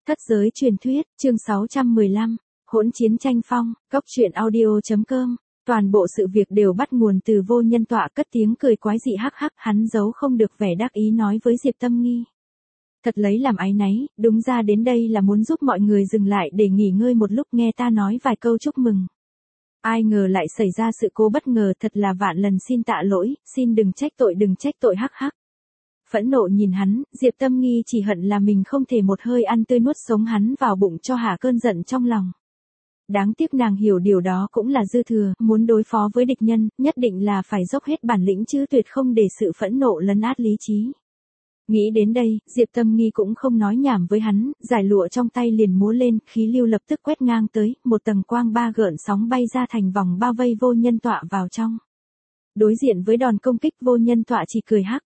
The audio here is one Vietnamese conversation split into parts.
Thất giới truyền thuyết, chương 615, hỗn chiến tranh phong, góc truyện audio.com. Toàn bộ sự việc đều bắt nguồn từ Vô Nhân Tọa cất tiếng cười quái dị hắc hắc, hắn giấu không được vẻ đắc ý nói với Diệp Tâm Nghi. Thật lấy làm áy náy, đúng ra đến đây là muốn giúp mọi người dừng lại để nghỉ ngơi một lúc, nghe ta nói vài câu chúc mừng. Ai ngờ lại xảy ra sự cố bất ngờ, thật là vạn lần xin tạ lỗi, xin đừng trách tội hắc hắc. Phẫn nộ nhìn hắn, Diệp Tâm Nghi chỉ hận là mình không thể một hơi ăn tươi nuốt sống hắn vào bụng cho hả cơn giận trong lòng. Đáng tiếc nàng hiểu điều đó cũng là dư thừa, muốn đối phó với địch nhân, nhất định là phải dốc hết bản lĩnh chứ tuyệt không để sự phẫn nộ lấn át lý trí. Nghĩ đến đây, Diệp Tâm Nghi cũng không nói nhảm với hắn, giải lụa trong tay liền múa lên, khí lưu lập tức quét ngang tới, một tầng quang ba gợn sóng bay ra thành vòng bao vây Vô Nhân Tọa vào trong. Đối diện với đòn công kích, Vô Nhân Tọa chỉ cười hắc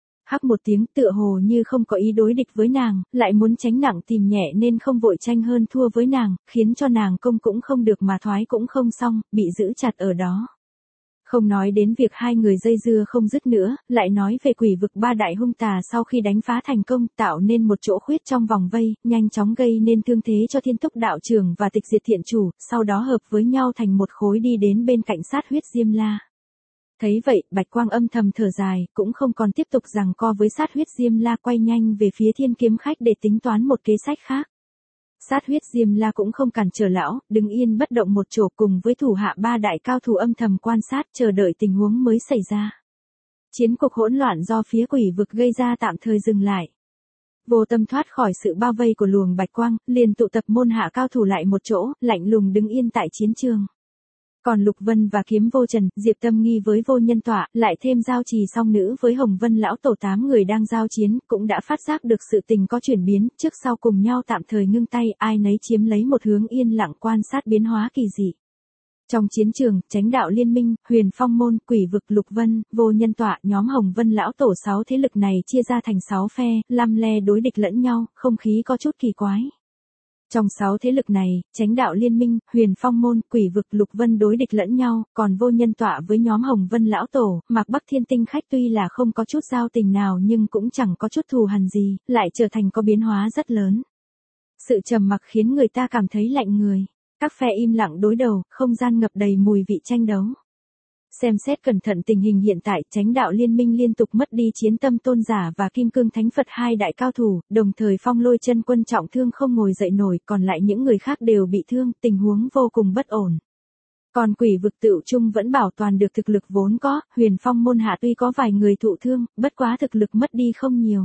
một tiếng, tựa hồ như không có ý đối địch với nàng, lại muốn tránh nặng tìm nhẹ nên không vội tranh hơn thua với nàng, khiến cho nàng công cũng không được mà thoái cũng không xong, bị giữ chặt ở đó. Không nói đến việc hai người dây dưa không dứt nữa, lại nói về quỷ vực ba đại hung tà sau khi đánh phá thành công, tạo nên một chỗ khuyết trong vòng vây, nhanh chóng gây nên thương thế cho Thiên Túc đạo trưởng và Tịch Diệt thiện chủ, sau đó hợp với nhau thành một khối đi đến bên cạnh Sát Huyết Diêm La. Thấy vậy, Bạch Quang âm thầm thở dài, cũng không còn tiếp tục giằng co với Sát Huyết Diêm La, quay nhanh về phía Thiên Kiếm Khách để tính toán một kế sách khác. Sát Huyết Diêm La cũng không cản trở lão, đứng yên bất động một chỗ cùng với thủ hạ ba đại cao thủ âm thầm quan sát chờ đợi tình huống mới xảy ra. Chiến cuộc hỗn loạn do phía quỷ vực gây ra tạm thời dừng lại. Vô Tâm thoát khỏi sự bao vây của luồng Bạch Quang, liền tụ tập môn hạ cao thủ lại một chỗ, lạnh lùng đứng yên tại chiến trường. Còn Lục Vân và Kiếm Vô Trần, Diệp Tâm Nghi với Vô Nhân Tọa, lại thêm Giao Trì song nữ với Hồng Vân lão tổ, 8 người đang giao chiến, cũng đã phát giác được sự tình có chuyển biến, trước sau cùng nhau tạm thời ngưng tay, ai nấy chiếm lấy một hướng yên lặng quan sát biến hóa kỳ dị. Trong chiến trường, Chánh Đạo Liên Minh, Huyền Phong Môn, Quỷ Vực, Lục Vân, Vô Nhân Tọa, nhóm Hồng Vân lão tổ 6 thế lực này chia ra thành 6 phe, lăm le đối địch lẫn nhau, không khí có chút kỳ quái. Trong 6 thế lực này, Chánh Đạo Liên Minh, Huyền Phong Môn, Quỷ Vực, Lục Vân đối địch lẫn nhau, còn Vô Nhân Tọa với nhóm Hồng Vân lão tổ, Mạc Bắc Thiên Tinh Khách tuy là không có chút giao tình nào nhưng cũng chẳng có chút thù hằn gì, lại trở thành có biến hóa rất lớn. Sự trầm mặc khiến người ta cảm thấy lạnh người. Các phe im lặng đối đầu, không gian ngập đầy mùi vị tranh đấu. Xem xét cẩn thận tình hình hiện tại, Chánh Đạo Liên Minh liên tục mất đi Chiến Tâm Tôn Giả và Kim Cương Thánh Phật, hai đại cao thủ, đồng thời Phong Lôi Chân Quân trọng thương không ngồi dậy nổi, còn lại những người khác đều bị thương, tình huống vô cùng bất ổn. Còn Quỷ Vực Tựu Trung vẫn bảo toàn được thực lực vốn có, Huyền Phong môn hạ tuy có vài người thụ thương, bất quá thực lực mất đi không nhiều.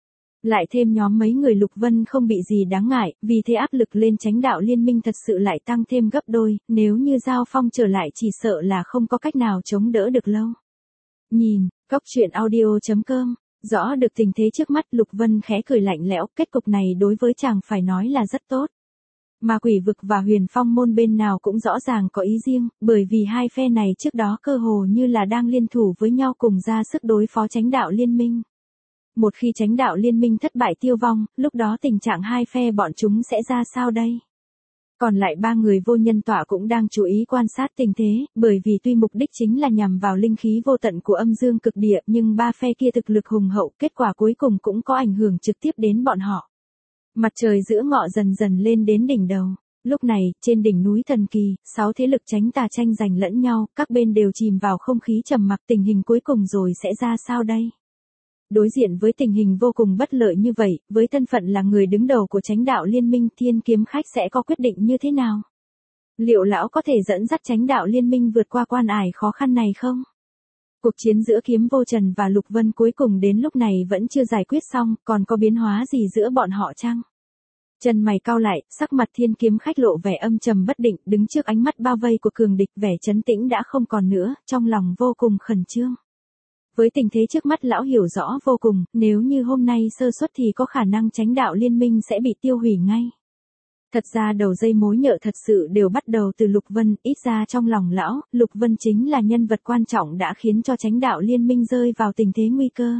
Lại thêm nhóm mấy người Lục Vân không bị gì đáng ngại, vì thế áp lực lên Chánh Đạo Liên Minh thật sự lại tăng thêm gấp đôi, nếu như Giao Phong trở lại chỉ sợ là không có cách nào chống đỡ được lâu. Nhìn, góc truyện audio.com, rõ được tình thế trước mắt, Lục Vân khẽ cười lạnh lẽo, kết cục này đối với chàng phải nói là rất tốt. Mà Quỷ Vực và Huyền Phong môn bên nào cũng rõ ràng có ý riêng, bởi vì hai phe này trước đó cơ hồ như là đang liên thủ với nhau cùng ra sức đối phó Chánh Đạo Liên Minh. Một khi Chánh Đạo Liên Minh thất bại tiêu vong, lúc đó tình trạng hai phe bọn chúng sẽ ra sao đây? Còn lại ba người Vô Nhân Tọa cũng đang chú ý quan sát tình thế, bởi vì tuy mục đích chính là nhằm vào linh khí vô tận của âm dương cực địa, nhưng ba phe kia thực lực hùng hậu, kết quả cuối cùng cũng có ảnh hưởng trực tiếp đến bọn họ. Mặt trời giữa ngọ dần dần lên đến đỉnh đầu. Lúc này, trên đỉnh núi Thần Kỳ, 6 thế lực Chánh Tà tranh giành lẫn nhau, các bên đều chìm vào không khí trầm mặc, tình hình cuối cùng rồi sẽ ra sao đây? Đối diện với tình hình vô cùng bất lợi như vậy, với thân phận là người đứng đầu của Chánh Đạo Liên Minh, Thiên Kiếm Khách sẽ có quyết định như thế nào? Liệu lão có thể dẫn dắt Chánh Đạo Liên Minh vượt qua quan ải khó khăn này không? Cuộc chiến giữa Kiếm Vô Trần và Lục Vân cuối cùng đến lúc này vẫn chưa giải quyết xong, còn có biến hóa gì giữa bọn họ chăng? Chân mày cau lại, sắc mặt Thiên Kiếm Khách lộ vẻ âm trầm bất định, đứng trước ánh mắt bao vây của cường địch, vẻ trấn tĩnh đã không còn nữa, trong lòng vô cùng khẩn trương. Với tình thế trước mắt lão hiểu rõ vô cùng, nếu như hôm nay sơ suất thì có khả năng Chánh Đạo Liên Minh sẽ bị tiêu hủy ngay. Thật ra đầu dây mối nhợ thật sự đều bắt đầu từ Lục Vân, ít ra trong lòng lão, Lục Vân chính là nhân vật quan trọng đã khiến cho Chánh Đạo Liên Minh rơi vào tình thế nguy cơ.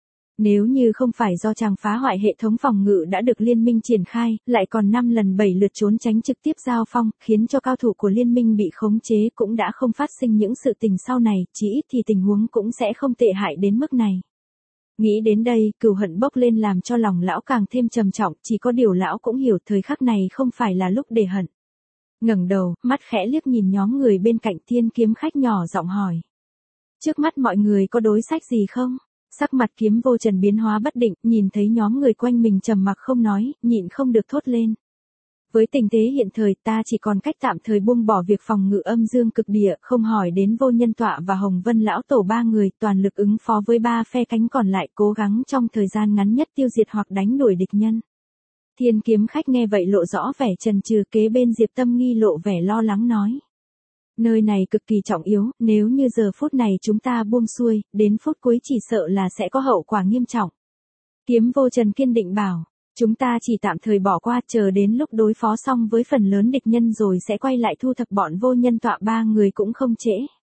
Nếu như không phải do chàng phá hoại hệ thống phòng ngự đã được liên minh triển khai, lại còn 5 lần 7 lượt trốn tránh trực tiếp giao phong, khiến cho cao thủ của liên minh bị khống chế, cũng đã không phát sinh những sự tình sau này, chỉ ít thì tình huống cũng sẽ không tệ hại đến mức này. Nghĩ đến đây, cừu hận bốc lên làm cho lòng lão càng thêm trầm trọng, chỉ có điều lão cũng hiểu thời khắc này không phải là lúc để hận. Ngẩng đầu, mắt khẽ liếc nhìn nhóm người bên cạnh Thiên Kiếm Khách nhỏ giọng hỏi. Trước mắt mọi người có đối sách gì không? Sắc mặt Kiếm Vô Trần biến hóa bất định, nhìn thấy nhóm người quanh mình trầm mặc không nói, nhịn không được thốt lên. Với tình thế hiện thời ta chỉ còn cách tạm thời buông bỏ việc phòng ngự âm dương cực địa, không hỏi đến Vô Nhân Tọa và Hồng Vân Lão Tổ ba người, toàn lực ứng phó với ba phe cánh còn lại, cố gắng trong thời gian ngắn nhất tiêu diệt hoặc đánh đuổi địch nhân. Thiên Kiếm Khách nghe vậy lộ rõ vẻ chần chừ, kế bên Diệp Tâm Nghi lộ vẻ lo lắng nói. Nơi này cực kỳ trọng yếu, nếu như giờ phút này chúng ta buông xuôi, đến phút cuối chỉ sợ là sẽ có hậu quả nghiêm trọng. Kiếm Vô Trần kiên định bảo. Chúng ta chỉ tạm thời bỏ qua, chờ đến lúc đối phó xong với phần lớn địch nhân rồi sẽ quay lại thu thập bọn Vô Nhân Tọa ba người cũng không trễ.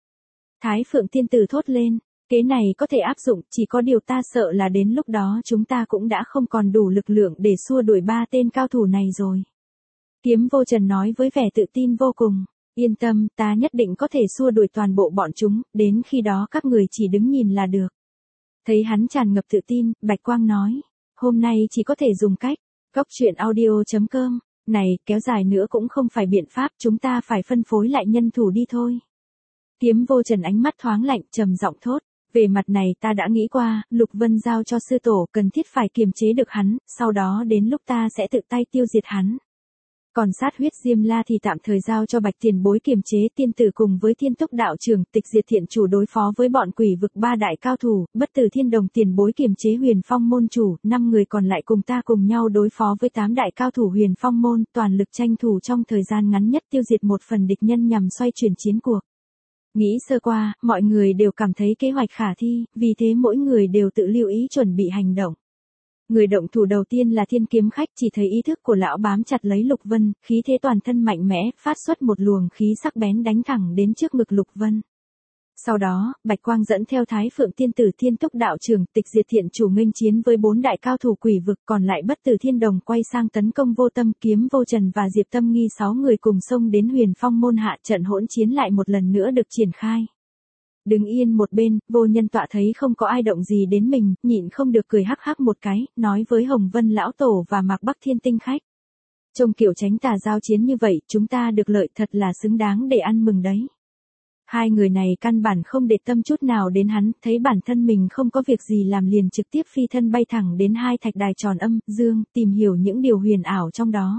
Thái Phượng Tiên Tử thốt lên, kế này có thể áp dụng, chỉ có điều ta sợ là đến lúc đó chúng ta cũng đã không còn đủ lực lượng để xua đuổi ba tên cao thủ này rồi. Kiếm Vô Trần nói với vẻ tự tin vô cùng, yên tâm, ta nhất định có thể xua đuổi toàn bộ bọn chúng, đến khi đó các người chỉ đứng nhìn là được. Thấy hắn tràn ngập tự tin, Bạch Quang nói. Hôm nay chỉ có thể dùng cách, góc truyện audio.com, này, kéo dài nữa cũng không phải biện pháp, chúng ta phải phân phối lại nhân thủ đi thôi. Kiếm Vô Trần ánh mắt thoáng lạnh, trầm giọng thốt, về mặt này ta đã nghĩ qua, Lục Vân giao cho sư tổ, cần thiết phải kiềm chế được hắn, sau đó đến lúc ta sẽ tự tay tiêu diệt hắn. Còn sát huyết Diêm La thì tạm thời giao cho Bạch Tiền Bối kiềm chế, tiên tử cùng với Thiên Túc đạo trưởng, Tịch Diệt Thiện chủ đối phó với bọn quỷ vực ba đại cao thủ, Bất Tử Thiên Đồng Tiền Bối kiềm chế Huyền Phong môn chủ, 5 người còn lại cùng ta cùng nhau đối phó với 8 đại cao thủ Huyền Phong môn, toàn lực tranh thủ trong thời gian ngắn nhất tiêu diệt một phần địch nhân nhằm xoay chuyển chiến cuộc. Nghĩ sơ qua, mọi người đều cảm thấy kế hoạch khả thi, vì thế mỗi người đều tự lưu ý chuẩn bị hành động. Người động thủ đầu tiên là Thiên Kiếm Khách, chỉ thấy ý thức của lão bám chặt lấy Lục Vân, khí thế toàn thân mạnh mẽ, phát xuất một luồng khí sắc bén đánh thẳng đến trước ngực Lục Vân. Sau đó, Bạch Quang dẫn theo Thái Phượng Tiên Tử, Thiên Túc đạo trưởng, Tịch Diệt Thiện chủ nghênh chiến với 4 đại cao thủ quỷ vực, còn lại Bất Tử Thiên Đồng quay sang tấn công Vô Tâm, Kiếm Vô Trần và Diệp Tâm Nghi 6 người cùng xông đến Huyền Phong môn hạ, trận hỗn chiến lại một lần nữa được triển khai. Đứng yên một bên, Vô Nhân Tọa thấy không có ai động gì đến mình, nhịn không được cười hắc hắc một cái, nói với Hồng Vân Lão Tổ và Mạc Bắc Thiên Tinh Khách. Trông kiểu tránh tà giao chiến như vậy, chúng ta được lợi thật là xứng đáng để ăn mừng đấy. Hai người này căn bản không để tâm chút nào đến hắn, thấy bản thân mình không có việc gì làm liền trực tiếp phi thân bay thẳng đến hai thạch đài tròn âm, dương, tìm hiểu những điều huyền ảo trong đó.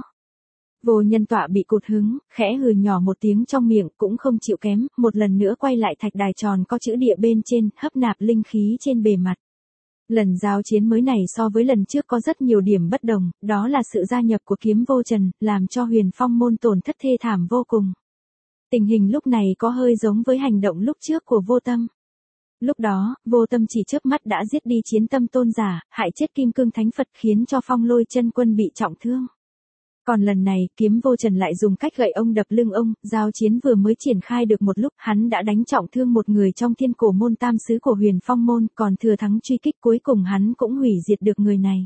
Vô Nhân Tọa bị cụt hứng, khẽ hừ nhỏ một tiếng trong miệng, cũng không chịu kém, một lần nữa quay lại thạch đài tròn có chữ địa bên trên, hấp nạp linh khí trên bề mặt. Lần giao chiến mới này so với lần trước có rất nhiều điểm bất đồng, đó là sự gia nhập của Kiếm Vô Trần, làm cho Huyền Phong môn tổn thất thê thảm vô cùng. Tình hình lúc này có hơi giống với hành động lúc trước của Vô Tâm. Lúc đó, Vô Tâm chỉ chớp mắt đã giết đi Chiến Tâm tôn giả, hại chết Kim Cương Thánh Phật, khiến cho Phong Lôi Chân Quân bị trọng thương. Còn lần này, Kiếm Vô Trần lại dùng cách gậy ông đập lưng ông, giao chiến vừa mới triển khai được một lúc, hắn đã đánh trọng thương một người trong Thiên Cổ môn tam sứ của Huyền Phong môn, còn thừa thắng truy kích, cuối cùng hắn cũng hủy diệt được người này.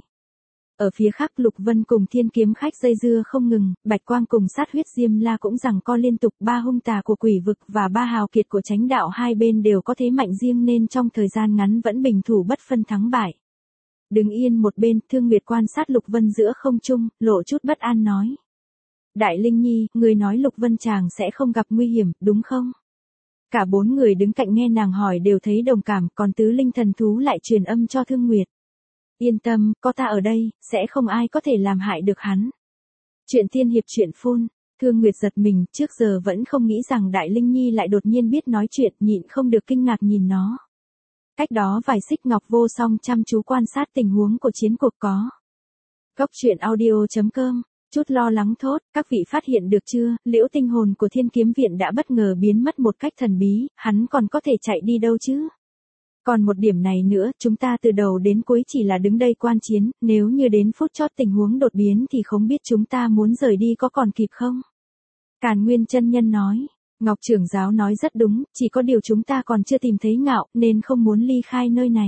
Ở phía khác, Lục Vân cùng Thiên Kiếm Khách dây dưa không ngừng, Bạch Quang cùng sát huyết Diêm La cũng giằng co liên tục, ba hung tà của quỷ vực và ba hào kiệt của chánh đạo hai bên đều có thế mạnh riêng nên trong thời gian ngắn vẫn bình thủ bất phân thắng bại. Đứng yên một bên, Thương Nguyệt quan sát Lục Vân giữa không trung, lộ chút bất an nói. Đại Linh Nhi, người nói Lục Vân chàng sẽ không gặp nguy hiểm, đúng không? Cả 4 người đứng cạnh nghe nàng hỏi đều thấy đồng cảm, còn tứ linh thần thú lại truyền âm cho Thương Nguyệt. Yên tâm, có ta ở đây, sẽ không ai có thể làm hại được hắn. Chuyện tiên hiệp chuyện phun, Thương Nguyệt giật mình, trước giờ vẫn không nghĩ rằng Đại Linh Nhi lại đột nhiên biết nói chuyện, nhịn không được kinh ngạc nhìn nó. Cách đó vài xích Ngọc Vô Song chăm chú quan sát tình huống của chiến cuộc có. Góc truyện audio.com, chút lo lắng thốt, các vị phát hiện được chưa, Liễu tinh hồn của Thiên Kiếm Viện đã bất ngờ biến mất một cách thần bí, hắn còn có thể chạy đi đâu chứ? Còn một điểm này nữa, chúng ta từ đầu đến cuối chỉ là đứng đây quan chiến, nếu như đến phút chót tình huống đột biến thì không biết chúng ta muốn rời đi có còn kịp không? Càn Nguyên chân nhân nói. Ngọc trưởng giáo nói rất đúng, chỉ có điều chúng ta còn chưa tìm thấy Ngạo, nên không muốn ly khai nơi này.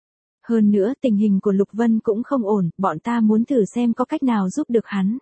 Hơn nữa, tình hình của Lục Vân cũng không ổn, bọn ta muốn thử xem có cách nào giúp được hắn.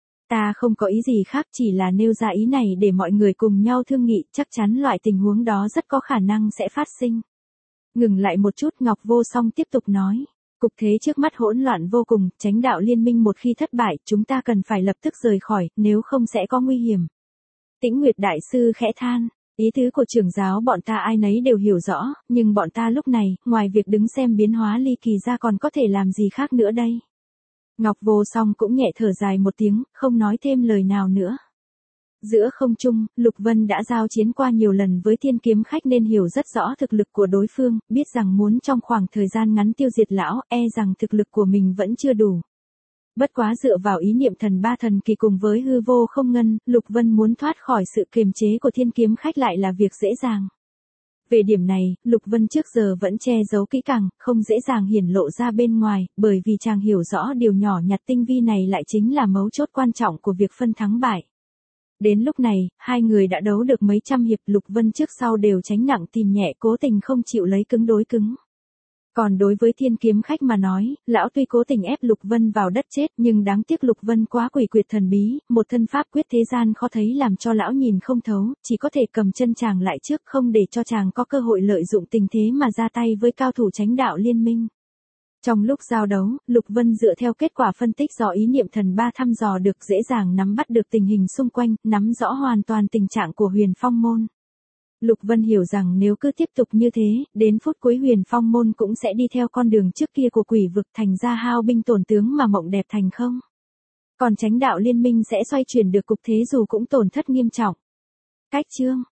Ta không có ý gì khác, chỉ là nêu ra ý này để mọi người cùng nhau thương nghị, chắc chắn loại tình huống đó rất có khả năng sẽ phát sinh. Ngừng lại một chút Ngọc Vô Song tiếp tục nói. Cục thế trước mắt hỗn loạn vô cùng, Chánh đạo liên minh một khi thất bại, chúng ta cần phải lập tức rời khỏi, nếu không sẽ có nguy hiểm. Tĩnh Nguyệt Đại Sư khẽ than. Ý tứ của trưởng giáo bọn ta ai nấy đều hiểu rõ, nhưng bọn ta lúc này, ngoài việc đứng xem biến hóa ly kỳ ra còn có thể làm gì khác nữa đây. Ngọc Vô Song cũng nhẹ thở dài một tiếng, không nói thêm lời nào nữa. Giữa không trung, Lục Vân đã giao chiến qua nhiều lần với Thiên Kiếm Khách nên hiểu rất rõ thực lực của đối phương, biết rằng muốn trong khoảng thời gian ngắn tiêu diệt lão, rằng thực lực của mình vẫn chưa đủ. Bất quá dựa vào ý niệm thần ba thần kỳ cùng với hư vô không ngân, Lục Vân muốn thoát khỏi sự kiềm chế của Thiên Kiếm Khách lại là việc dễ dàng. Về điểm này, Lục Vân trước giờ vẫn che giấu kỹ càng, không dễ dàng hiển lộ ra bên ngoài, bởi vì chàng hiểu rõ điều nhỏ nhặt tinh vi này lại chính là mấu chốt quan trọng của việc phân thắng bại. Đến lúc này, hai người đã đấu được mấy trăm hiệp, Lục Vân trước sau đều tránh nặng tìm nhẹ, cố tình không chịu lấy cứng đối cứng. Còn đối với Thiên Kiếm Khách mà nói, lão tuy cố tình ép Lục Vân vào đất chết nhưng đáng tiếc Lục Vân quá quỷ quyệt thần bí, một thân pháp quyết thế gian khó thấy làm cho lão nhìn không thấu, chỉ có thể cầm chân chàng lại trước không để cho chàng có cơ hội lợi dụng tình thế mà ra tay với cao thủ Chánh đạo liên minh. Trong lúc giao đấu, Lục Vân dựa theo kết quả phân tích do ý niệm thần ba thăm dò được dễ dàng nắm bắt được tình hình xung quanh, nắm rõ hoàn toàn tình trạng của Huyền Phong môn. Lục Vân hiểu rằng nếu cứ tiếp tục như thế, đến phút cuối Huyền Phong môn cũng sẽ đi theo con đường trước kia của quỷ vực, thành ra hao binh tổn tướng mà mộng đẹp thành không. Còn Chánh đạo liên minh sẽ xoay chuyển được cục thế dù cũng tổn thất nghiêm trọng. Cách chương